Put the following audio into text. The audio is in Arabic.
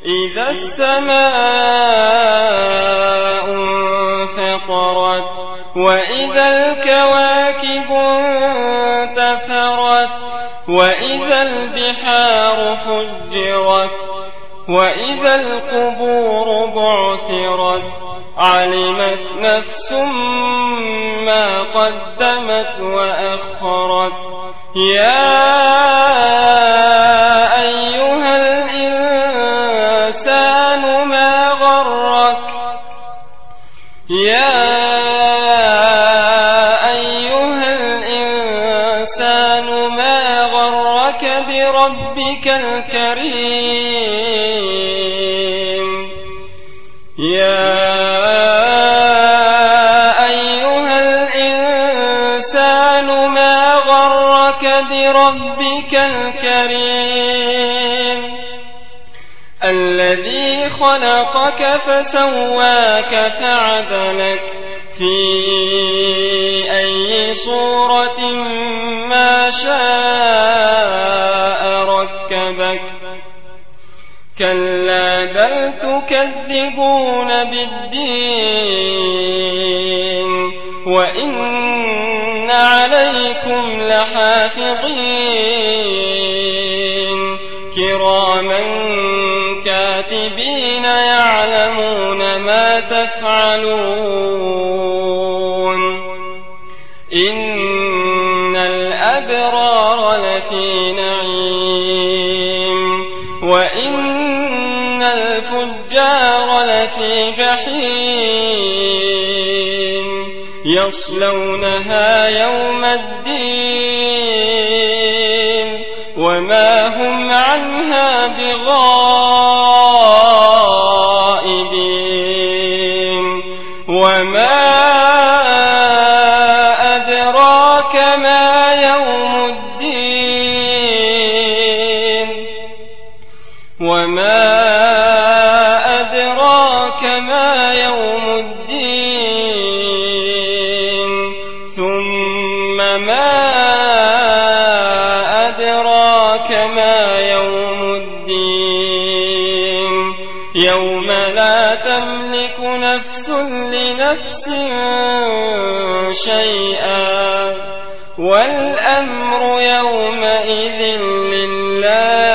إذا السماء انفطرت وإذا الكواكب انتثرت وإذا البحار فجرت وإذا القبور بعثرت علمت نفس ما قدمت وأخرت يا أيها الإنسان ما غرك بربك الكريم يا أيها الإنسان ما غرك بربك الكريم الذي خلقك فسواك فعدلك في أي صورة ما شاء ركبك كلا بل تكذبون بالدين وإن عليكم لحافظين كراما كاتبين يعلمون ما تفعلون إن الأبرار لفي نعيم وإن الفجار لفي جحيم يصلونها يوم الدين وما هم عنها بغائبين وما أدراك ما يوم الدين وما أدراك ما يوم الدين ثم ما أدراك ما يوم الدين يوم لا تملك نفس لنفس شيئا والأمر يومئذ لله